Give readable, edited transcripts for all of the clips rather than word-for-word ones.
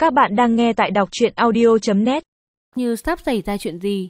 Các bạn đang nghe tại đọc truyện audio.net. Như sắp xảy ra chuyện gì.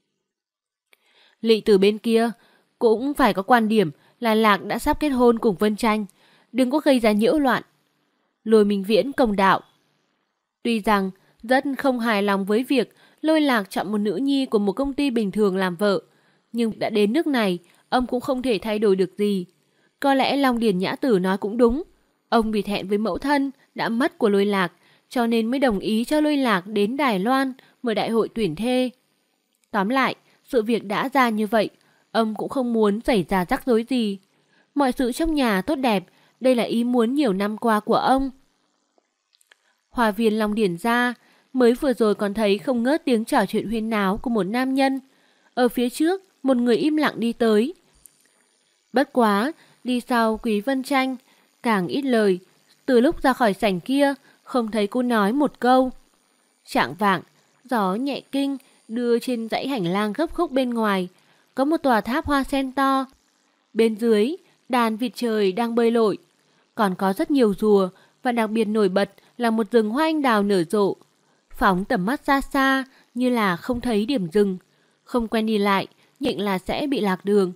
Lị Tử bên kia cũng phải có quan điểm là Lạc đã sắp kết hôn cùng Vân Tranh, đừng có gây ra nhiễu loạn. Lôi Minh Viễn công đạo. Tuy rằng rất không hài lòng với việc Lôi Lạc chọn một nữ nhi của một công ty bình thường làm vợ, nhưng đã đến nước này, ông cũng không thể thay đổi được gì. Có lẽ Long Điền Nhã Tử nói cũng đúng, ông bị thẹn với mẫu thân đã mất của Lôi Lạc, cho nên mới đồng ý cho Lôi Lạc đến Đài Loan mở đại hội tuyển thê. Tóm lại, sự việc đã ra như vậy, ông cũng không muốn xảy ra rắc rối gì. Mọi sự trong nhà tốt đẹp, đây là ý muốn nhiều năm qua của ông. Hòa viên Long Điền gia, mới vừa rồi còn thấy không ngớt tiếng trò chuyện huyên náo của một nam nhân. Ở phía trước, một người im lặng đi tới. Bất quá, đi sau Quý Vân Tranh, càng ít lời. Từ lúc ra khỏi sảnh kia, không thấy cô nói một câu. Chạng vạng, gió nhẹ kinh đưa trên dãy hành lang gấp khúc bên ngoài. Có một tòa tháp hoa sen to. Bên dưới, đàn vịt trời đang bơi lội. Còn có rất nhiều rùa, và đặc biệt nổi bật là một rừng hoa anh đào nở rộ. Phóng tầm mắt ra xa như là không thấy điểm dừng. Không quen đi lại, nhịn là sẽ bị lạc đường.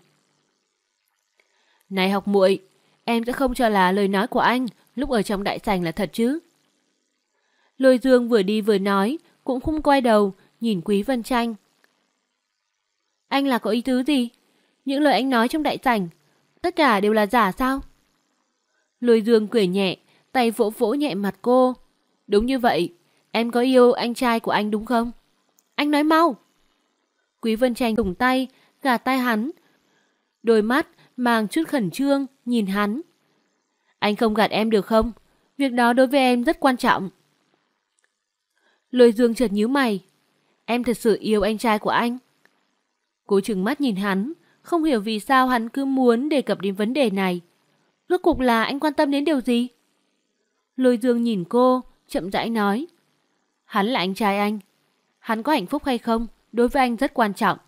Này học muội, em sẽ không cho là lời nói của anh lúc ở trong đại sảnh là thật chứ? Lôi Dương vừa đi vừa nói, cũng không quay đầu, nhìn Quý Vân Tranh. Anh là có ý tứ gì? Những lời anh nói trong đại sảnh, tất cả đều là giả sao? Lôi Dương cười nhẹ, tay vỗ vỗ nhẹ mặt cô. Đúng như vậy, em có yêu anh trai của anh đúng không? Anh nói mau. Quý Vân Tranh dùng tay, gạt tay hắn. Đôi mắt mang chút khẩn trương, nhìn hắn. Anh không gạt em được không? Việc đó đối với em rất quan trọng. Lôi Dương chợt nhíu mày. Em thật sự yêu anh trai của anh? Cô trừng mắt nhìn hắn, không hiểu vì sao hắn cứ muốn đề cập đến vấn đề này. Rốt cuộc là anh quan tâm đến điều gì? Lôi Dương nhìn cô, chậm rãi nói. Hắn là anh trai anh. Hắn có hạnh phúc hay không, đối với anh rất quan trọng.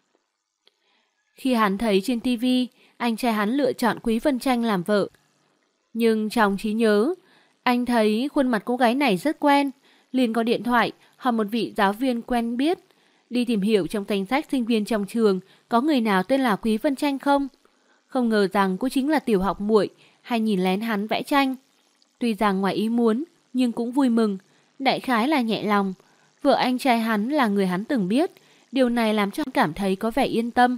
Khi hắn thấy trên TV, anh trai hắn lựa chọn Quý Vân Tranh làm vợ. Nhưng trong trí nhớ, anh thấy khuôn mặt cô gái này rất quen, liền có điện thoại hỏi một vị giáo viên quen biết, đi tìm hiểu trong danh sách sinh viên trong trường có người nào tên là Quý Vân Tranh không. Không ngờ rằng cô chính là tiểu học muội hay nhìn lén hắn vẽ tranh. Tuy rằng ngoài ý muốn, nhưng cũng vui mừng, đại khái là nhẹ lòng. Vợ anh trai hắn là người hắn từng biết, điều này làm cho hắn cảm thấy có vẻ yên tâm.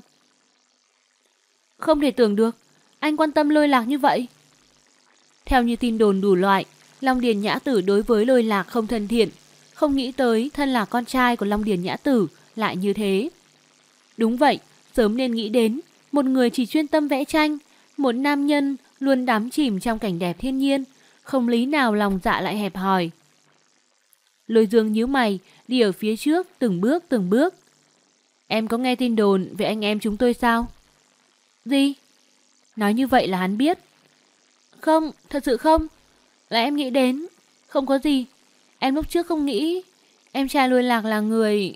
Không thể tưởng được, anh quan tâm Lôi Lạc như vậy. Theo như tin đồn đủ loại, Long Điền Nhã Tử đối với Lôi Lạc không thân thiện, không nghĩ tới thân là con trai của Long Điền Nhã Tử lại như thế. Đúng vậy, sớm nên nghĩ đến, một người chỉ chuyên tâm vẽ tranh, một nam nhân luôn đắm chìm trong cảnh đẹp thiên nhiên, không lý nào lòng dạ lại hẹp hòi. Lôi Dương nhíu mày, đi ở phía trước từng bước từng bước. Em có nghe tin đồn về anh em chúng tôi sao? Gì? Nói như vậy là hắn biết. Không, thật sự không. Là em nghĩ đến. Không có gì. Em lúc trước không nghĩ em trai Lôi Lạc là người...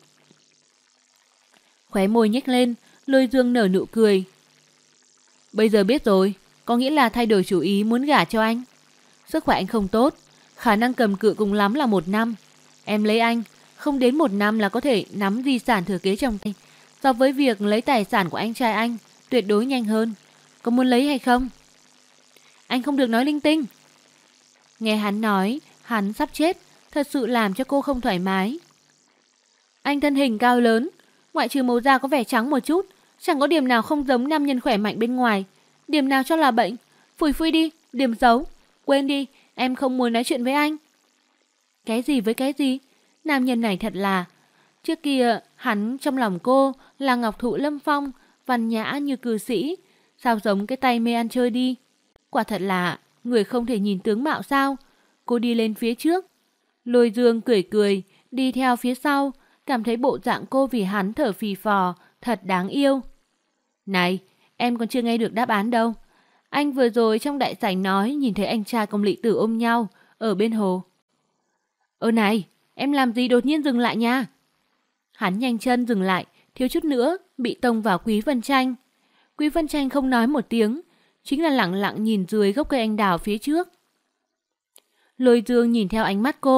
Khóe môi nhếch lên, Lôi Dương nở nụ cười. Bây giờ biết rồi, có nghĩa là thay đổi chủ ý muốn gả cho anh. Sức khỏe anh không tốt, khả năng cầm cự cùng lắm là 1 năm. Em lấy anh, không đến 1 năm là có thể nắm di sản thừa kế trong tay. So với việc lấy tài sản của anh trai anh, tuyệt đối nhanh hơn. Có muốn lấy hay không? Anh không được nói linh tinh. Nghe hắn nói, hắn sắp chết, thật sự làm cho cô không thoải mái. Anh thân hình cao lớn, ngoại trừ màu da có vẻ trắng một chút, chẳng có điểm nào không giống nam nhân khỏe mạnh bên ngoài. Điểm nào cho là bệnh? Phủi phui đi, điểm xấu. Quên đi, em không muốn nói chuyện với anh. Cái gì với cái gì? Nam nhân này thật là... Trước kia, hắn trong lòng cô là ngọc thụ lâm phong, văn nhã như cư sĩ. Sao giống cái tay mê ăn chơi đi? Quả thật là người không thể nhìn tướng mạo sao? Cô đi lên phía trước. Lôi Dương cười cười, đi theo phía sau, cảm thấy bộ dạng cô vì hắn thở phì phò, thật đáng yêu. Này, em còn chưa nghe được đáp án đâu. Anh vừa rồi trong đại sảnh nói nhìn thấy anh trai cùng Lị Tử ôm nhau ở bên hồ. Này, em làm gì đột nhiên dừng lại nha? Hắn nhanh chân dừng lại, thiếu chút nữa bị tông vào Quý Vân Tranh. Quý Vân Tranh không nói một tiếng, chính là lặng lặng nhìn dưới gốc cây anh đào phía trước. Lôi Dương nhìn theo ánh mắt cô,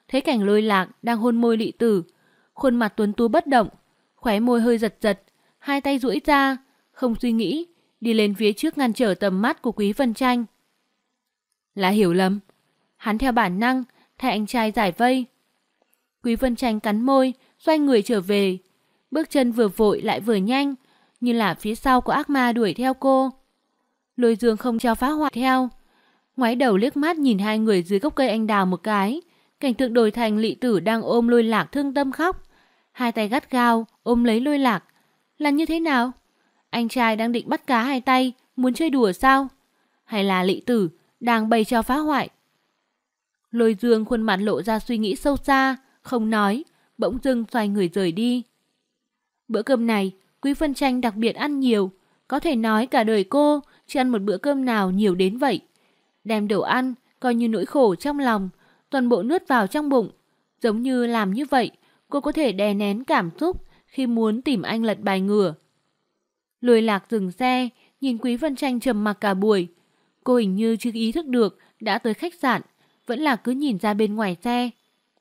thấy cảnh Lôi Lạc đang hôn môi Lị Tử, khuôn mặt tuấn tú bất động, khóe môi hơi giật giật, hai tay duỗi ra, không suy nghĩ, đi lên phía trước ngăn trở tầm mắt của Quý Vân Tranh. Là hiểu lầm. Hắn theo bản năng thay anh trai giải vây. Quý Vân Tranh cắn môi, xoay người trở về, bước chân vừa vội lại vừa nhanh, như là phía sau có ác ma đuổi theo cô. Lôi Dương không cho phá hoại theo, ngoái đầu liếc mắt nhìn hai người dưới gốc cây anh đào một cái. Cảnh tượng đổi thành Lị Tử đang ôm Lôi Lạc thương tâm khóc, hai tay gắt gao ôm lấy Lôi Lạc. Là như thế nào? Anh trai đang định bắt cá hai tay, muốn chơi đùa sao? Hay là Lị Tử đang bày trò phá hoại? Lôi Dương khuôn mặt lộ ra suy nghĩ sâu xa, không nói, bỗng dưng xoay người rời đi. Bữa cơm này, Quý Vân Tranh đặc biệt ăn nhiều, có thể nói cả đời cô chưa ăn một bữa cơm nào nhiều đến vậy. Đem đồ ăn coi như nỗi khổ trong lòng, toàn bộ nuốt vào trong bụng. Giống như làm như vậy, cô có thể đè nén cảm xúc khi muốn tìm anh lật bài ngửa. Lôi Lạc dừng xe, nhìn Quý Vân Tranh trầm mặc cả buổi. Cô hình như chưa ý thức được đã tới khách sạn, vẫn là cứ nhìn ra bên ngoài xe.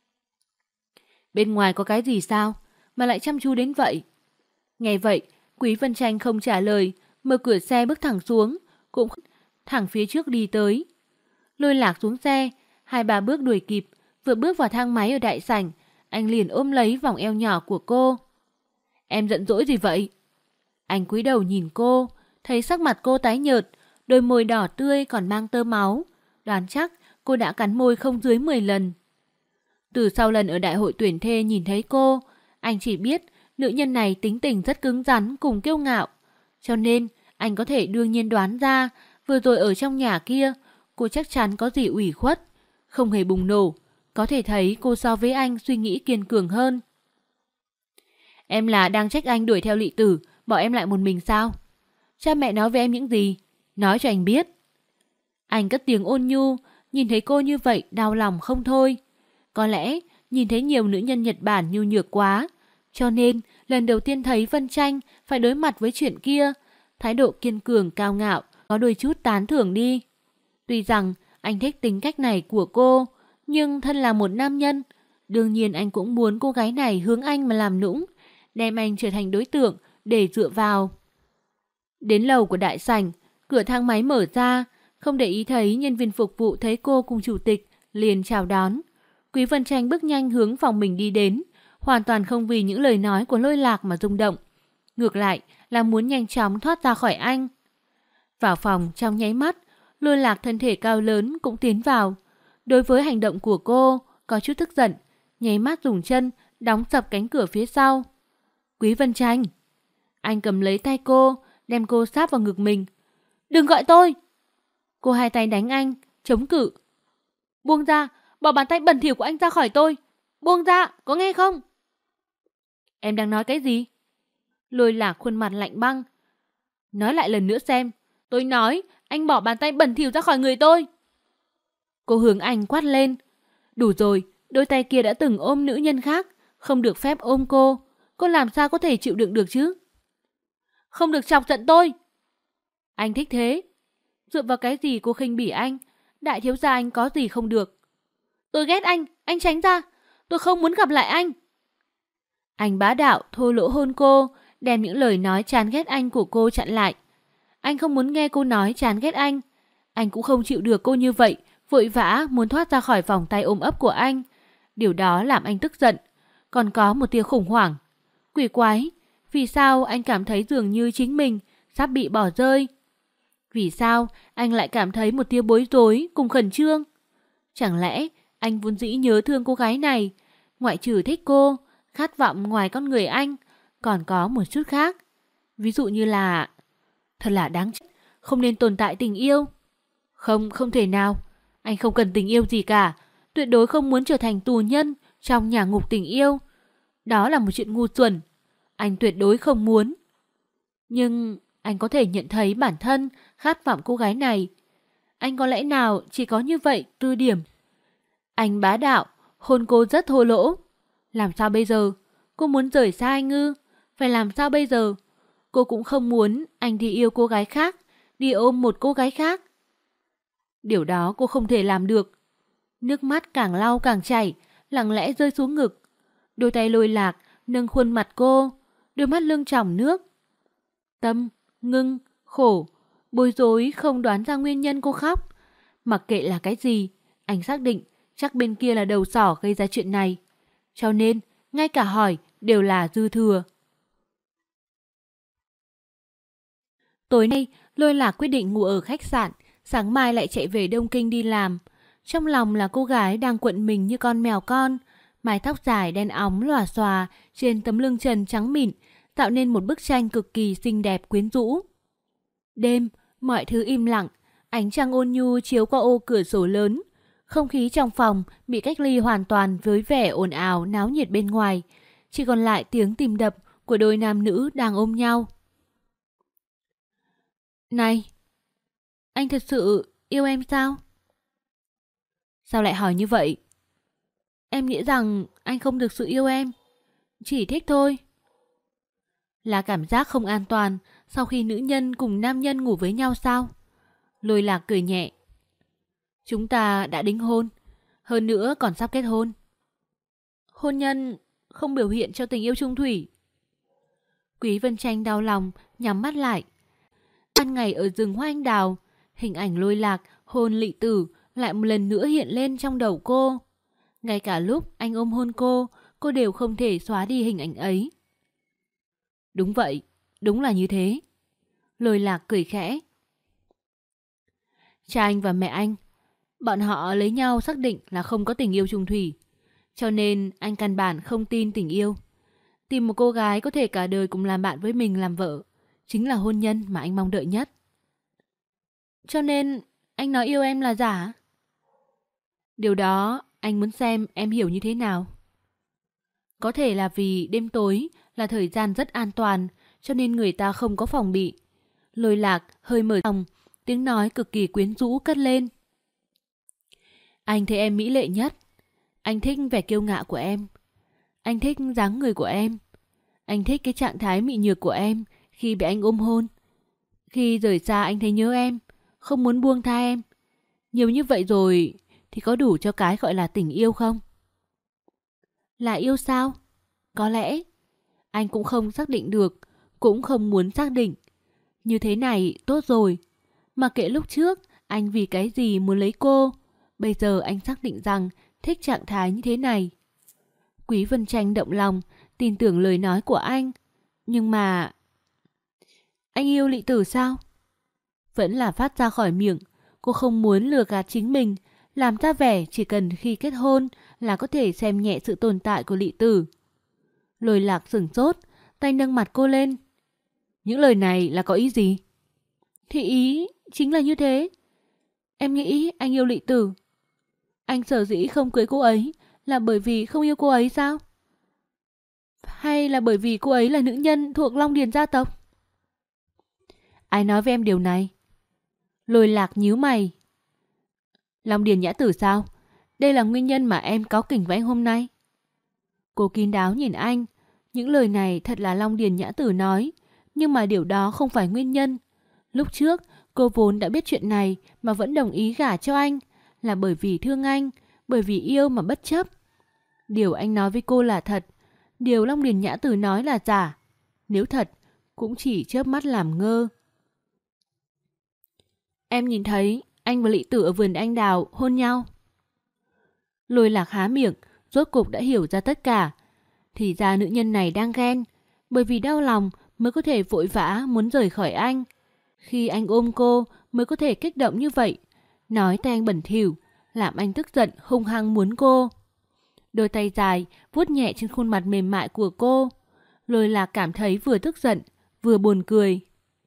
Bên ngoài có cái gì sao mà lại chăm chú đến vậy? Nghe vậy, Quý Vân Tranh không trả lời, mở cửa xe bước thẳng xuống, cũng thẳng phía trước đi tới. Lôi Lạc xuống xe, 2-3 bước đuổi kịp, vừa bước vào thang máy ở đại sảnh, anh liền ôm lấy vòng eo nhỏ của cô. Em giận dỗi gì vậy? Anh cúi đầu nhìn cô, thấy sắc mặt cô tái nhợt, đôi môi đỏ tươi còn mang tơ máu, đoán chắc cô đã cắn môi không dưới 10 lần. Từ sau lần ở đại hội tuyển thê nhìn thấy cô, anh chỉ biết nữ nhân này tính tình rất cứng rắn cùng kiêu ngạo, cho nên anh có thể đương nhiên đoán ra vừa rồi ở trong nhà kia cô chắc chắn có gì ủy khuất, không hề bùng nổ, có thể thấy cô so với anh suy nghĩ kiên cường hơn. Em là đang trách anh đuổi theo Lị Tử, bỏ em lại một mình sao? Cha mẹ nói với em những gì? Nói cho anh biết. Anh cất tiếng ôn nhu, nhìn thấy cô như vậy đau lòng không thôi. Có lẽ nhìn thấy nhiều nữ nhân Nhật Bản nhu nhược quá, cho nên lần đầu tiên thấy Vân Tranh phải đối mặt với chuyện kia, thái độ kiên cường cao ngạo có đôi chút tán thưởng đi. Tuy rằng anh thích tính cách này của cô, nhưng thân là một nam nhân, đương nhiên anh cũng muốn cô gái này hướng anh mà làm nũng, đem anh trở thành đối tượng để dựa vào. Đến lầu của đại sảnh, cửa thang máy mở ra, không để ý thấy nhân viên phục vụ thấy cô cùng chủ tịch, liền chào đón. Quý Vân Tranh bước nhanh hướng phòng mình đi đến, hoàn toàn không vì những lời nói của Lôi Lạc mà rung động. Ngược lại là muốn nhanh chóng thoát ra khỏi anh. Vào phòng trong nháy mắt, Lôi Lạc thân thể cao lớn cũng tiến vào. Đối với hành động của cô, có chút tức giận, nháy mắt dùng chân đóng sập cánh cửa phía sau. Quý Vân Tranh. Anh cầm lấy tay cô, đem cô sát vào ngực mình. Đừng gọi tôi! Cô hai tay đánh anh, chống cự. Buông ra, bỏ bàn tay bẩn thỉu của anh ra khỏi tôi. Buông ra, có nghe không? Em đang nói cái gì? Lôi Lạc khuôn mặt lạnh băng. Nói lại lần nữa xem. Tôi nói, anh bỏ bàn tay bẩn thỉu ra khỏi người tôi. Cô hướng anh quát lên. Đủ rồi, đôi tay kia đã từng ôm nữ nhân khác, không được phép ôm cô. Cô làm sao có thể chịu đựng được chứ? Không được chọc giận tôi. Anh thích thế. Dựa vào cái gì cô khinh bỉ anh? Đại thiếu gia anh có gì không được? Tôi ghét anh tránh ra. Tôi không muốn gặp lại anh. Anh bá đạo thô lỗ hôn cô, đem những lời nói chán ghét anh của cô chặn lại. Anh không muốn nghe cô nói chán ghét anh. Anh cũng không chịu được cô như vậy, vội vã muốn thoát ra khỏi vòng tay ôm ấp của anh. Điều đó làm anh tức giận, còn có một tia khủng hoảng. Quỷ quái, vì sao anh cảm thấy dường như chính mình sắp bị bỏ rơi? Vì sao anh lại cảm thấy một tia bối rối cùng khẩn trương? Chẳng lẽ anh vốn dĩ nhớ thương cô gái này, ngoại trừ thích cô, khát vọng ngoài con người anh, còn có một chút khác? Ví dụ như là... Thật là đáng trách, không nên tồn tại tình yêu. Không thể nào. Anh không cần tình yêu gì cả, tuyệt đối không muốn trở thành tù nhân trong nhà ngục tình yêu. Đó là một chuyện ngu xuẩn. Anh tuyệt đối không muốn. Nhưng anh có thể nhận thấy bản thân khát vọng cô gái này. Anh có lẽ nào chỉ có như vậy tư điểm. Anh bá đạo, hôn cô rất thô lỗ. Làm sao bây giờ? Cô muốn rời xa anh ư? Phải làm sao bây giờ? Cô cũng không muốn anh đi yêu cô gái khác, đi ôm một cô gái khác. Điều đó cô không thể làm được. Nước mắt càng lau càng chảy, lặng lẽ rơi xuống ngực. Đôi tay Lôi Lạc nâng khuôn mặt cô, đôi mắt lưng tròng nước. Tâm, ngưng, khổ, bối rối không đoán ra nguyên nhân cô khóc. Mặc kệ là cái gì, anh xác định chắc bên kia là đầu sỏ gây ra chuyện này. Cho nên, ngay cả hỏi đều là dư thừa. Tối nay, Lôi Lạc quyết định ngủ ở khách sạn, sáng mai lại chạy về Đông Kinh đi làm. Trong lòng là cô gái đang cuộn mình như con mèo con, mái tóc dài đen óng lòa xòa trên tấm lưng trần trắng mịn, tạo nên một bức tranh cực kỳ xinh đẹp quyến rũ. Đêm, mọi thứ im lặng, ánh trăng ôn nhu chiếu qua ô cửa sổ lớn. Không khí trong phòng bị cách ly hoàn toàn với vẻ ồn ào náo nhiệt bên ngoài, chỉ còn lại tiếng tim đập của đôi nam nữ đang ôm nhau. Này, anh thật sự yêu em sao? Sao lại hỏi như vậy? Em nghĩ rằng anh không thực sự yêu em, chỉ thích thôi. Là cảm giác không an toàn sau khi nữ nhân cùng nam nhân ngủ với nhau sao? Lôi Lạc cười nhẹ. Chúng ta đã đính hôn, hơn nữa còn sắp kết hôn. Hôn nhân không biểu hiện cho tình yêu chung thủy. Quý Vân Tranh đau lòng, nhắm mắt lại. Ban ngày ở rừng hoa anh đào, hình ảnh Lôi Lạc hôn Lị Tử lại một lần nữa hiện lên trong đầu cô. Ngay cả lúc anh ôm hôn cô đều không thể xóa đi hình ảnh ấy. Đúng vậy, đúng là như thế. Lôi Lạc cười khẽ. Cha anh và mẹ anh, bọn họ lấy nhau xác định là không có tình yêu chung thủy. Cho nên anh căn bản không tin tình yêu. Tìm một cô gái có thể cả đời cùng làm bạn với mình làm vợ chính là hôn nhân mà anh mong đợi nhất. Cho nên anh nói yêu em là giả. Điều đó anh muốn xem em hiểu như thế nào. Có thể là vì đêm tối là thời gian rất an toàn, cho nên người ta không có phòng bị. Lôi Lạc hơi mở lòng, tiếng nói cực kỳ quyến rũ cất lên. Anh thấy em mỹ lệ nhất. Anh thích vẻ kiêu ngạo của em. Anh thích dáng người của em. Anh thích cái trạng thái mị nhược của em khi bị anh ôm hôn. Khi rời xa anh thấy nhớ em, không muốn buông tha em. Nhiều như vậy rồi thì có đủ cho cái gọi là tình yêu không? Là yêu sao? Có lẽ. Anh cũng không xác định được, cũng không muốn xác định. Như thế này tốt rồi. Mà kệ lúc trước anh vì cái gì muốn lấy cô, bây giờ anh xác định rằng thích trạng thái như thế này. Quý Vân Tranh động lòng, tin tưởng lời nói của anh. Nhưng mà... Anh yêu Lị Tử sao? Vẫn là phát ra khỏi miệng. Cô không muốn lừa gạt chính mình, làm ra vẻ chỉ cần khi kết hôn là có thể xem nhẹ sự tồn tại của Lị Tử. Lôi Lạc sửng sốt, tay nâng mặt cô lên. Những lời này là có ý gì? Thì ý chính là như thế. Em nghĩ anh yêu Lị Tử. Anh sở dĩ không cưới cô ấy là bởi vì không yêu cô ấy sao? Hay là bởi vì cô ấy là nữ nhân thuộc Long Điền gia tộc? Ai nói với em điều này? Lôi Lạc nhíu mày. Long Điền Nhã Tử sao? Đây là nguyên nhân mà em cáu kỉnh với anh hôm nay. Cô kín đáo nhìn anh. Những lời này thật là Long Điền Nhã Tử nói, nhưng mà điều đó không phải nguyên nhân. Lúc trước cô vốn đã biết chuyện này mà vẫn đồng ý gả cho anh, là bởi vì thương anh, bởi vì yêu mà bất chấp. Điều anh nói với cô là thật, điều Long Điền Nhã Tử nói là giả. Nếu thật, cũng chỉ chớp mắt làm ngơ. Em nhìn thấy anh và Lị Tử ở vườn anh đào hôn nhau. Lôi Lạc há miệng, rốt cục đã hiểu ra tất cả. Thì ra nữ nhân này đang ghen, bởi vì đau lòng mới có thể vội vã muốn rời khỏi anh. Khi anh ôm cô mới có thể kích động như vậy, nói tay anh bẩn thỉu, làm anh tức giận hung hăng muốn cô. Đôi tay dài vuốt nhẹ trên khuôn mặt mềm mại của cô. Lôi Lạc cảm thấy vừa tức giận vừa buồn cười.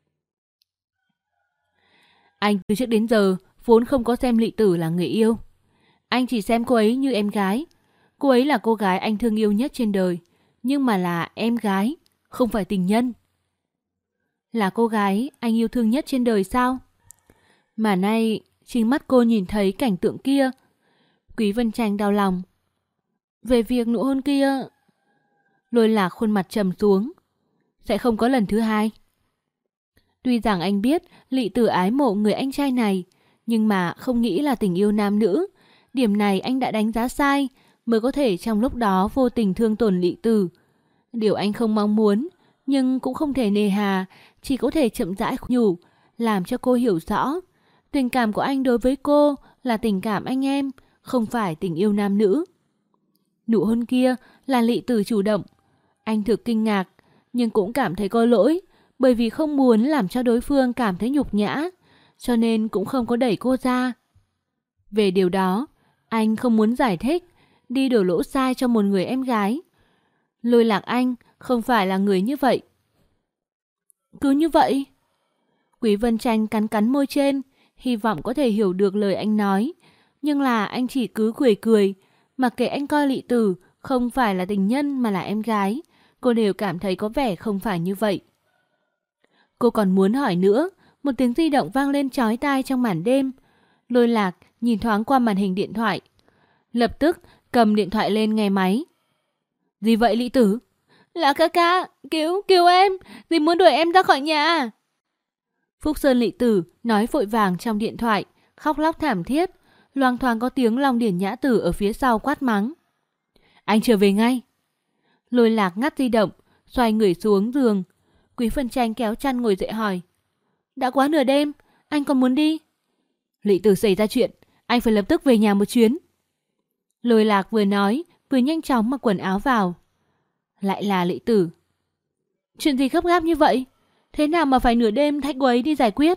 Anh từ trước đến giờ vốn không có xem Lị Tử là người yêu. Anh chỉ xem cô ấy như em gái. Cô ấy là cô gái anh thương yêu nhất trên đời, nhưng mà là em gái, không phải tình nhân. Là cô gái anh yêu thương nhất trên đời sao? Mà nay chính mắt cô nhìn thấy cảnh tượng kia. Quý Vân Tranh đau lòng. Về việc nụ hôn kia... Lôi Lạc khuôn mặt trầm xuống. Sẽ không có lần thứ hai. Tuy rằng anh biết Lị Tử ái mộ người anh trai này, nhưng mà không nghĩ là tình yêu nam nữ. Điểm này anh đã đánh giá sai, mới có thể trong lúc đó vô tình thương tổn Lị Tử. Điều anh không mong muốn, nhưng cũng không thể nề hà, chỉ có thể chậm rãi nhủ, làm cho cô hiểu rõ. Tình cảm của anh đối với cô là tình cảm anh em, không phải tình yêu nam nữ. Nụ hôn kia là Lị Tử chủ động. Anh thực kinh ngạc, nhưng cũng cảm thấy có lỗi, bởi vì không muốn làm cho đối phương cảm thấy nhục nhã, cho nên cũng không có đẩy cô ra. Về điều đó, anh không muốn giải thích, đi đổ lỗi sai cho một người em gái. Lôi Lạc Anh không phải là người như vậy. Cứ như vậy. Quý Vân Tranh cắn cắn môi trên, hy vọng có thể hiểu được lời anh nói. Nhưng là anh chỉ cứ cười cười, mặc kệ anh coi Lị Tử không phải là tình nhân mà là em gái, cô đều cảm thấy có vẻ không phải như vậy. Cô còn muốn hỏi nữa, một tiếng di động vang lên chói tai trong màn đêm. Lôi Lạc nhìn thoáng qua màn hình điện thoại, lập tức cầm điện thoại lên nghe máy. Gì vậy Lị Tử? Là ca ca, cứu em, dì muốn đuổi em ra khỏi nhà. Phúc Sơn Lị Tử nói vội vàng trong điện thoại, khóc lóc thảm thiết, loang thoáng có tiếng Long Điển Nhã Tử ở phía sau quát mắng. Anh trở về ngay. Lôi Lạc ngắt di động, xoay người xuống giường. Quý Vân Tranh kéo chăn ngồi dậy hỏi. Đã quá nửa đêm, anh còn muốn đi? Lị Tử xảy ra chuyện, anh phải lập tức về nhà một chuyến. Lôi Lạc vừa nói, vừa nhanh chóng mặc quần áo vào. Lại là Lị Tử. Chuyện gì gấp gáp như vậy? Thế nào mà phải nửa đêm thách cô ấy đi giải quyết?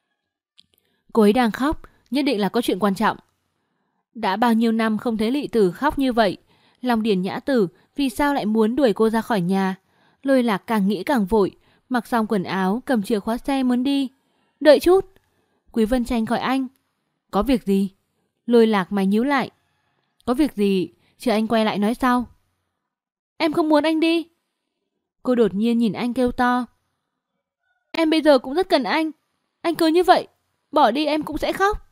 Cô ấy đang khóc, nhất định là có chuyện quan trọng. Đã bao nhiêu năm không thấy Lị Tử khóc như vậy, Long Điển Nhã Tử vì sao lại muốn đuổi cô ra khỏi nhà? Lôi Lạc càng nghĩ càng vội, mặc xong quần áo, cầm chìa khóa xe muốn đi. Đợi chút. Quý Vân Tranh gọi anh. Có việc gì? Lôi Lạc mày nhíu lại. Có việc gì, chờ anh quay lại nói sau. Em không muốn anh đi. Cô đột nhiên nhìn anh kêu to. Em bây giờ cũng rất cần anh cứ như vậy, bỏ đi em cũng sẽ khóc.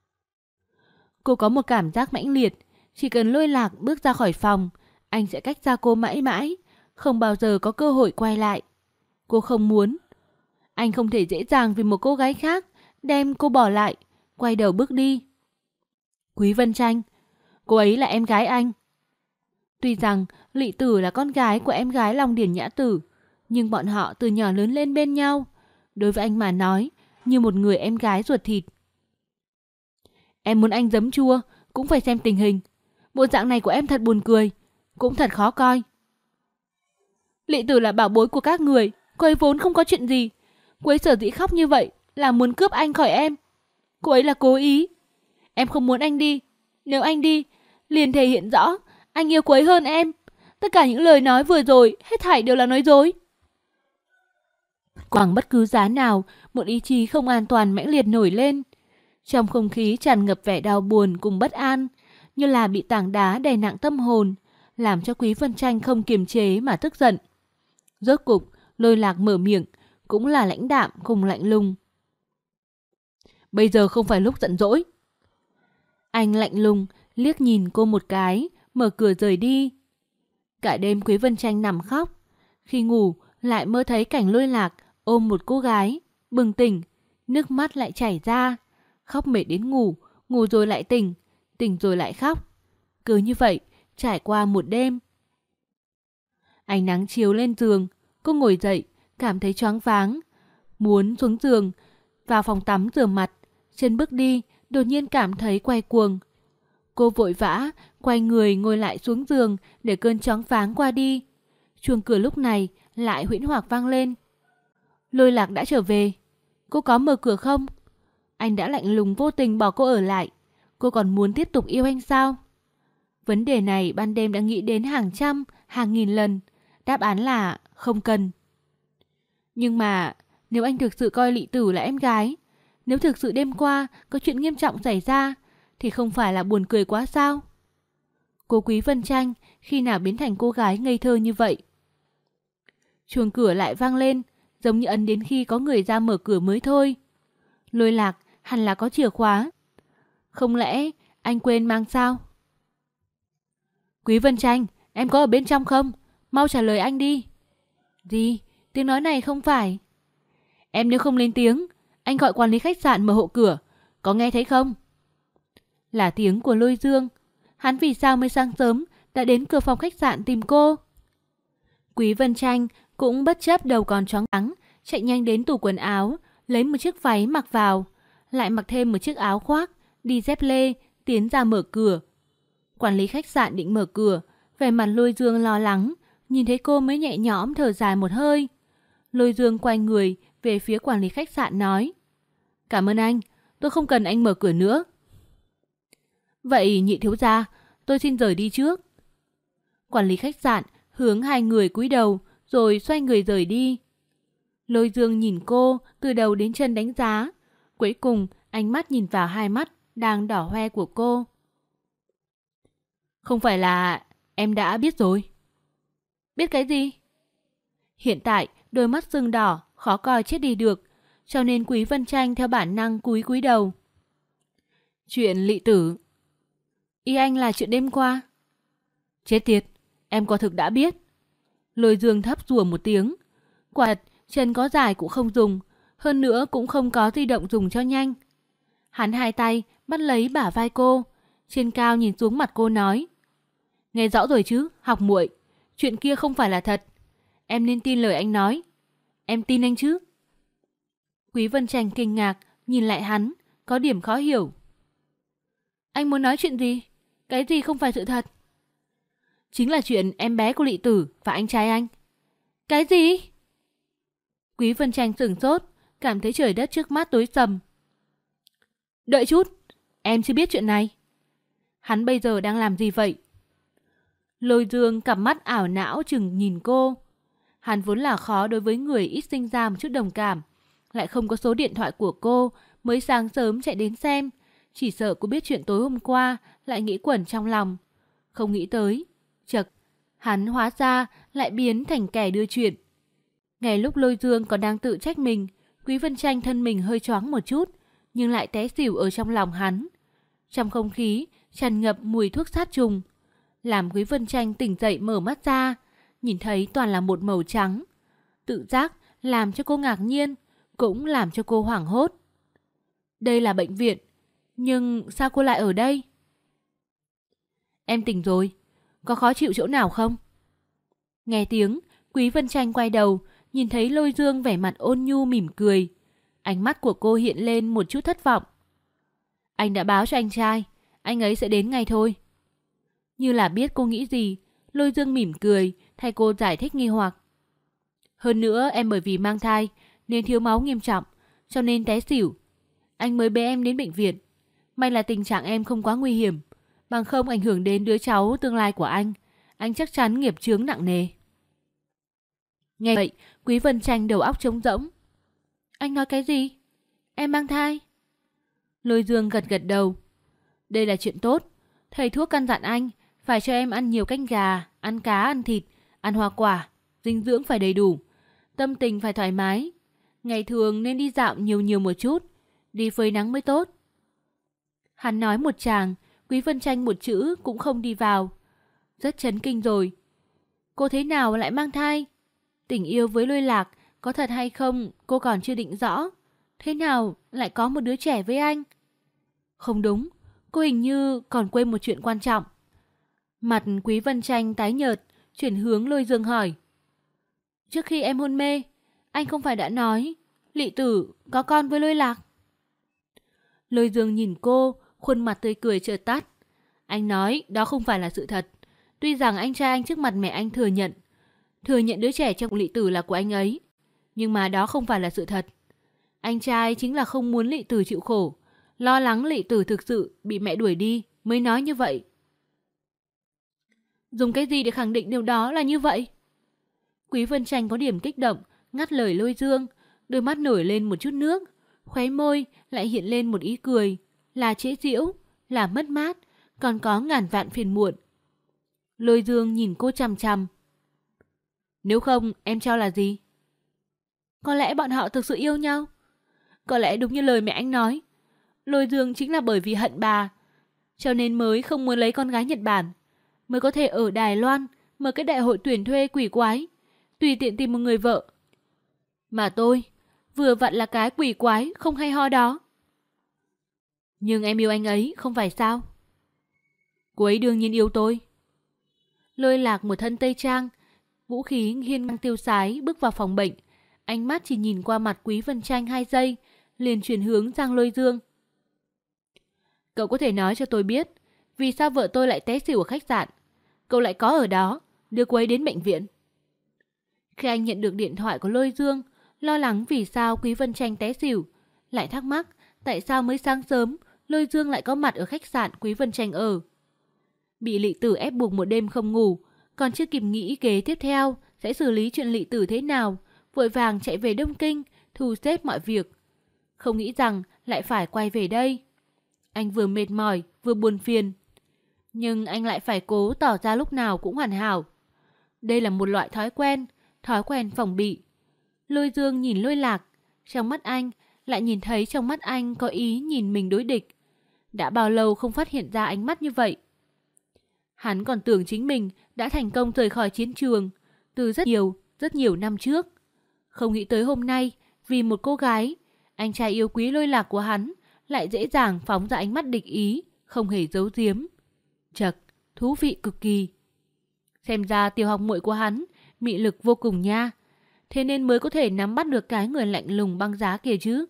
Cô có một cảm giác mãnh liệt, chỉ cần Lôi Lạc bước ra khỏi phòng, anh sẽ cách xa cô mãi mãi, không bao giờ có cơ hội quay lại. Cô không muốn. Anh không thể dễ dàng vì một cô gái khác đem cô bỏ lại, quay đầu bước đi. Quý Vân Tranh, cô ấy là em gái anh. Tuy rằng Lị Tử là con gái của em gái Long Điển Nhã Tử, nhưng bọn họ từ nhỏ lớn lên bên nhau. Đối với anh mà nói, như một người em gái ruột thịt. Em muốn anh giấm chua, cũng phải xem tình hình. Bộ dạng này của em thật buồn cười, cũng thật khó coi. Lị Tử là bảo bối của các người, cô ấy vốn không có chuyện gì. Cô ấy sở dĩ khóc như vậy là muốn cướp anh khỏi em. Cô ấy là cố ý. Em không muốn anh đi. Nếu anh đi, liền thể hiện rõ anh yêu cô ấy hơn em. Tất cả những lời nói vừa rồi hết thảy đều là nói dối. Bằng bất cứ giá nào, một ý chí không an toàn mãnh liệt nổi lên. Trong không khí tràn ngập vẻ đau buồn cùng bất an, như là bị tảng đá đè nặng tâm hồn, làm cho Quý Vân Tranh không kiềm chế mà tức giận. Rốt cục, Lôi Lạc mở miệng, cũng là lãnh đạm cùng lạnh lùng. Bây giờ không phải lúc giận dỗi. Anh lạnh lùng liếc nhìn cô một cái, mở cửa rời đi. Cả đêm Quý Vân Tranh nằm khóc. Khi ngủ lại mơ thấy cảnh Lôi Lạc ôm một cô gái, bừng tỉnh, nước mắt lại chảy ra. Khóc mệt đến ngủ, ngủ rồi lại tỉnh, tỉnh rồi lại khóc. Cứ như vậy, trải qua một đêm. Ánh nắng chiếu lên giường, cô ngồi dậy, cảm thấy choáng váng. Muốn xuống giường, vào phòng tắm rửa mặt, chân bước đi, đột nhiên cảm thấy quay cuồng. Cô vội vã, quay người ngồi lại xuống giường để cơn choáng váng qua đi. Chuông cửa lúc này lại huyễn hoặc vang lên. Lôi Lạc đã trở về. Cô có mở cửa không? Anh đã lạnh lùng vô tình bỏ cô ở lại. Cô còn muốn tiếp tục yêu anh sao? Vấn đề này ban đêm đã nghĩ đến hàng trăm, hàng nghìn lần. Đáp án là không cần. Nhưng mà nếu anh thực sự coi Lị Tử là em gái, nếu thực sự đêm qua có chuyện nghiêm trọng xảy ra, thì không phải là buồn cười quá sao? Cô Quý Vân Tranh khi nào biến thành cô gái ngây thơ như vậy? Chuông cửa lại vang lên, giống như ấn đến khi có người ra mở cửa mới thôi. Lôi Lạc hẳn là có chìa khóa. Không lẽ anh quên mang sao? Quý Vân Tranh, em có ở bên trong không? Mau trả lời anh đi. Gì? Tiếng nói này không phải. Em nếu không lên tiếng, anh gọi quản lý khách sạn mở hộ cửa. Có nghe thấy không? Là tiếng của Lôi Dương. Hắn vì sao mới sáng sớm đã đến cửa phòng khách sạn tìm cô? Quý Vân Tranh cũng bất chấp đầu còn choáng váng, chạy nhanh đến tủ quần áo, lấy một chiếc váy mặc vào, lại mặc thêm một chiếc áo khoác, đi dép lê, tiến ra mở cửa. Quản lý khách sạn định mở cửa, vẻ mặt Lôi Dương lo lắng, nhìn thấy cô mới nhẹ nhõm thở dài một hơi. Lôi Dương quay người về phía quản lý khách sạn nói: "Cảm ơn anh, tôi không cần anh mở cửa nữa." "Vậy Nhị thiếu gia, tôi xin rời đi trước." Quản lý khách sạn hướng hai người cúi đầu rồi xoay người rời đi. Lôi Dương nhìn cô từ đầu đến chân đánh giá, cuối cùng ánh mắt nhìn vào hai mắt đang đỏ hoe của cô. "Không phải là em đã biết rồi?" "Biết cái gì?" Hiện tại đôi mắt sưng đỏ, khó coi chết đi được, cho nên Quý Vân Tranh theo bản năng cúi đầu. "Chuyện Lị Tử." "Ý anh là chuyện đêm qua?" "Chết tiệt, em quả thực đã biết." Lôi Dương thấp rủa một tiếng. Quả thật, chân có dài cũng không dùng, hơn nữa cũng không có di động dùng cho nhanh. Hắn hai tay bắt lấy bả vai cô, trên cao nhìn xuống mặt cô nói: "Nghe rõ rồi chứ, học muội, chuyện kia không phải là thật. Em nên tin lời anh nói. Em tin anh chứ?" Quý Vân Tranh kinh ngạc nhìn lại hắn, có điểm khó hiểu. "Anh muốn nói chuyện gì? Cái gì không phải sự thật?" "Chính là chuyện em bé của Lị Tử và anh trai anh." "Cái gì?" Quý Vân Tranh sửng sốt, cảm thấy trời đất trước mắt tối sầm. "Đợi chút, em chưa biết chuyện này." Hắn bây giờ đang làm gì vậy? Lôi Dương cặp mắt ảo não chừng nhìn cô. Hắn vốn là khó đối với người ít sinh ra một chút đồng cảm, lại không có số điện thoại của cô, mới sáng sớm chạy đến xem, chỉ sợ cô biết chuyện tối hôm qua, lại nghĩ quẩn trong lòng. Không nghĩ tới, chậc, hắn hóa ra lại biến thành kẻ đưa chuyện. Ngay lúc Lôi Dương còn đang tự trách mình, Quý Vân Tranh thân mình hơi choáng một chút, nhưng lại té xỉu ở trong lòng hắn. Trong không khí tràn ngập mùi thuốc sát trùng, làm Quý Vân Tranh tỉnh dậy mở mắt ra, nhìn thấy toàn là một màu trắng. Tự giác làm cho cô ngạc nhiên, cũng làm cho cô hoảng hốt. Đây là bệnh viện, nhưng sao cô lại ở đây? "Em tỉnh rồi, có khó chịu chỗ nào không?" Nghe tiếng, Quý Vân Tranh quay đầu, nhìn thấy Lôi Dương vẻ mặt ôn nhu mỉm cười. Ánh mắt của cô hiện lên một chút thất vọng. "Anh đã báo cho anh trai, anh ấy sẽ đến ngay thôi." Như là biết cô nghĩ gì, Lôi Dương mỉm cười, thay cô giải thích nghi hoặc. "Hơn nữa em bởi vì mang thai nên thiếu máu nghiêm trọng, cho nên té xỉu. Anh mới bế em đến bệnh viện. May là tình trạng em không quá nguy hiểm, bằng không ảnh hưởng đến đứa cháu tương lai của anh chắc chắn nghiệp chướng nặng nề." Nghe vậy, Quý Vân Tranh đầu óc trống rỗng. "Anh nói cái gì? Em mang thai?" Lôi Dương gật gật đầu. "Đây là chuyện tốt. Thầy thuốc căn dặn anh phải cho em ăn nhiều canh gà, ăn cá, ăn thịt, ăn hoa quả, dinh dưỡng phải đầy đủ, tâm tình phải thoải mái. Ngày thường nên đi dạo nhiều một chút, đi phơi nắng mới tốt." Hắn nói một tràng, Quý Vân Tranh một chữ cũng không đi vào. Rất chấn kinh rồi. Cô thế nào lại mang thai? Tình yêu với Lôi Lạc có thật hay không cô còn chưa định rõ. Thế nào lại có một đứa trẻ với anh? Không đúng, cô hình như còn quên một chuyện quan trọng. Mặt Quý Vân Tranh tái nhợt, chuyển hướng Lôi Dương hỏi: "Trước khi em hôn mê, anh không phải đã nói Lị Tử có con với Lôi Lạc?" Lôi Dương nhìn cô, khuôn mặt tươi cười chợt tắt. Anh nói đó không phải là sự thật. Tuy rằng anh trai anh trước mặt mẹ anh thừa nhận đứa trẻ trong Lị Tử là của anh ấy, nhưng mà đó không phải là sự thật. Anh trai chính là không muốn Lị Tử chịu khổ, lo lắng Lị Tử thực sự bị mẹ đuổi đi mới nói như vậy. Dùng cái gì để khẳng định điều đó là như vậy? Quý Vân Tranh có điểm kích động, ngắt lời Lôi Dương, đôi mắt nổi lên một chút nước, khóe môi lại hiện lên một ý cười, là chế giễu, là mất mát, còn có ngàn vạn phiền muộn. Lôi Dương nhìn cô chằm chằm. "Nếu không, em cho là gì?" "Có lẽ bọn họ thực sự yêu nhau. Có lẽ đúng như lời mẹ anh nói, Lôi Dương chính là bởi vì hận bà, cho nên mới không muốn lấy con gái Nhật Bản, mới có thể ở Đài Loan mở cái đại hội tuyển thuê quỷ quái, tùy tiện tìm một người vợ. Mà tôi vừa vặn là cái quỷ quái không hay ho đó." "Nhưng em yêu anh ấy, không phải sao?" Cô ấy đương nhiên yêu tôi. Lôi Lạc một thân tây trang, vũ khí hiên ngang tiêu sái bước vào phòng bệnh. Ánh mắt chỉ nhìn qua mặt Quý Vân Tranh 2 giây, liền chuyển hướng sang Lôi Dương. Cậu có thể nói cho tôi biết, vì sao vợ tôi lại té xỉu ở khách sạn? Cậu lại có ở đó, đưa cô ấy đến bệnh viện. Khi anh nhận được điện thoại của Lôi Dương, lo lắng vì sao Quý Vân Tranh té xỉu, lại thắc mắc tại sao mới sáng sớm Lôi Dương lại có mặt ở khách sạn Quý Vân Tranh ở. Bị Lị Tử ép buộc một đêm không ngủ, còn chưa kịp nghĩ kế tiếp theo sẽ xử lý chuyện Lị Tử thế nào, vội vàng chạy về Đông Kinh thu xếp mọi việc. Không nghĩ rằng lại phải quay về đây. Anh vừa mệt mỏi vừa buồn phiền, nhưng anh lại phải cố tỏ ra lúc nào cũng hoàn hảo. Đây là một loại thói quen phòng bị. Lôi Dương nhìn Lôi Lạc, trong mắt anh lại nhìn thấy trong mắt anh có ý nhìn mình đối địch. Đã bao lâu không phát hiện ra ánh mắt như vậy. Hắn còn tưởng chính mình đã thành công rời khỏi chiến trường từ rất nhiều năm trước. Không nghĩ tới hôm nay, vì một cô gái, anh trai yêu quý Lôi Lạc của hắn lại dễ dàng phóng ra ánh mắt địch ý, không hề giấu giếm. Chật, thú vị cực kỳ. Xem ra tiểu học muội của hắn mị lực vô cùng nha, thế nên mới có thể nắm bắt được cái người lạnh lùng băng giá kia chứ.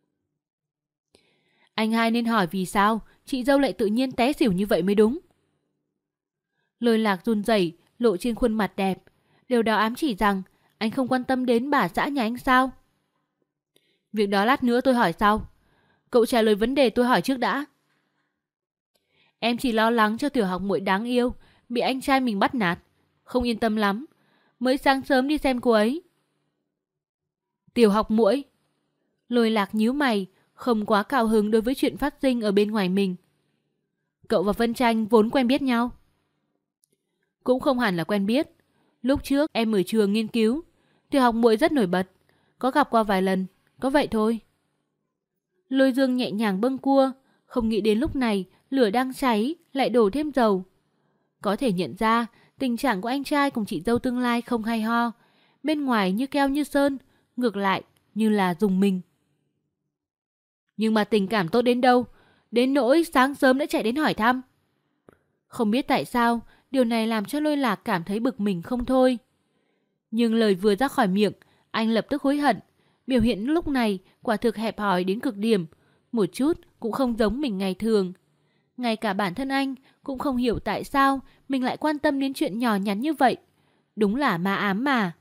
Anh hai nên hỏi vì sao chị dâu lại tự nhiên té xỉu như vậy mới đúng. Lôi Lạc run rẩy lộ trên khuôn mặt đẹp, điều đó ám chỉ rằng anh không quan tâm đến bà xã nhà anh sao? Việc đó lát nữa tôi hỏi sau. Cậu trả lời vấn đề tôi hỏi trước đã. Em chỉ lo lắng cho tiểu học muội đáng yêu bị anh trai mình bắt nạt, không yên tâm lắm, mới sáng sớm đi xem cô ấy. Tiểu học muội? Lôi Lạc nhíu mày, không quá cao hứng đối với chuyện phát sinh ở bên ngoài mình. Cậu và Vân Tranh vốn quen biết nhau? Cũng không hẳn là quen biết. Lúc trước em ở trường nghiên cứu, tiểu học muội rất nổi bật, có gặp qua vài lần, có vậy thôi. Lôi Dương nhẹ nhàng bâng cua, không nghĩ đến lúc này lửa đang cháy lại đổ thêm dầu. Có thể nhận ra tình trạng của anh trai cùng chị dâu tương lai không hay ho, bên ngoài như keo như sơn, ngược lại như là dùng mình. Nhưng mà tình cảm tốt đến đâu, đến nỗi sáng sớm đã chạy đến hỏi thăm. Không biết tại sao, điều này làm cho Lôi Lạc cảm thấy bực mình không thôi. Nhưng lời vừa ra khỏi miệng, anh lập tức hối hận. Biểu hiện lúc này quả thực hẹp hòi đến cực điểm, một chút cũng không giống mình ngày thường. Ngay cả bản thân anh cũng không hiểu tại sao mình lại quan tâm đến chuyện nhỏ nhắn như vậy. Đúng là ma ám mà.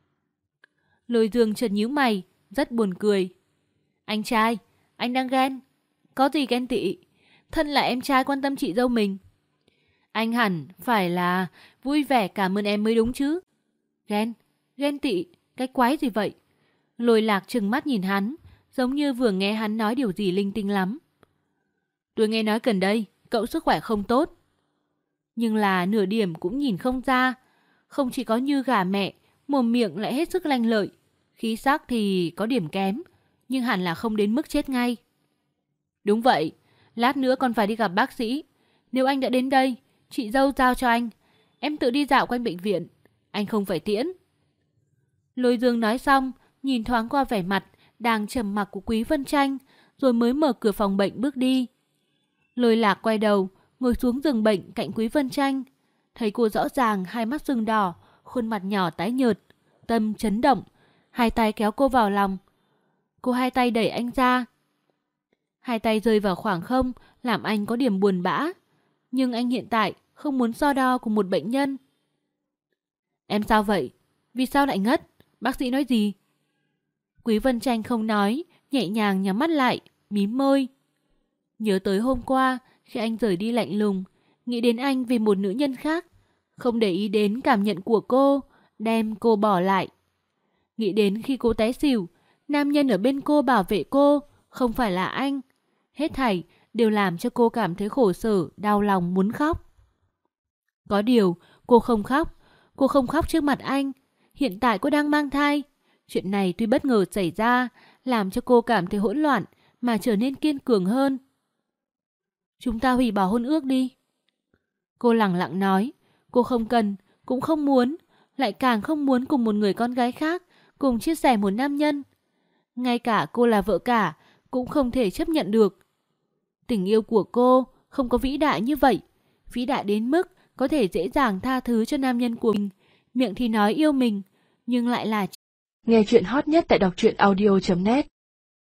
Lôi Dương chợt nhíu mày, rất buồn cười. Anh trai, anh đang ghen. Có gì ghen tị? Thân là em trai quan tâm chị dâu mình. Anh hẳn phải là vui vẻ cảm ơn em mới đúng chứ. Ghen tị, cái quái gì vậy? Lôi Lạc trừng mắt nhìn hắn, giống như vừa nghe hắn nói điều gì linh tinh lắm. Tôi nghe nói gần đây, cậu sức khỏe không tốt. Nhưng là nửa điểm cũng nhìn không ra. Không chỉ có như gà mẹ, mồm miệng lại hết sức lanh lợi. Khí sắc thì có điểm kém, nhưng hẳn là không đến mức chết ngay. Đúng vậy, lát nữa còn phải đi gặp bác sĩ. Nếu anh đã đến đây, chị dâu giao cho anh. Em tự đi dạo quanh bệnh viện, anh không phải tiễn. Lôi Dương nói xong, nhìn thoáng qua vẻ mặt đang trầm mặc của Quý Vân Tranh, rồi mới mở cửa phòng bệnh bước đi. Lôi Lạc quay đầu, ngồi xuống giường bệnh cạnh Quý Vân Tranh. Thấy cô rõ ràng hai mắt sưng đỏ, khuôn mặt nhỏ tái nhợt, tâm chấn động, hai tay kéo cô vào lòng. Cô hai tay đẩy anh ra. Hai tay rơi vào khoảng không, làm anh có điểm buồn bã. Nhưng anh hiện tại không muốn so đo cùng một bệnh nhân. Em sao vậy? Vì sao lại ngất? Bác sĩ nói gì? Quý Vân Tranh không nói, nhẹ nhàng nhắm mắt lại, mím môi. Nhớ tới hôm qua, khi anh rời đi lạnh lùng, nghĩ đến anh vì một nữ nhân khác, không để ý đến cảm nhận của cô, đem cô bỏ lại. Nghĩ đến khi cô té xỉu, nam nhân ở bên cô bảo vệ cô, không phải là anh. Hết thảy đều làm cho cô cảm thấy khổ sở, đau lòng muốn khóc. Có điều, cô không khóc trước mặt anh. Hiện tại cô đang mang thai. Chuyện này tuy bất ngờ xảy ra, làm cho cô cảm thấy hỗn loạn mà trở nên kiên cường hơn. Chúng ta hủy bỏ hôn ước đi. Cô lẳng lặng nói, cô không cần, cũng không muốn, lại càng không muốn cùng một người con gái khác cùng chia sẻ một nam nhân. Ngay cả cô là vợ cả cũng không thể chấp nhận được. Tình yêu của cô không có vĩ đại như vậy, vĩ đại đến mức có thể dễ dàng tha thứ cho nam nhân của mình, miệng thì nói yêu mình, nhưng lại là... Nghe chuyện hot nhất tại đọc truyện audio.net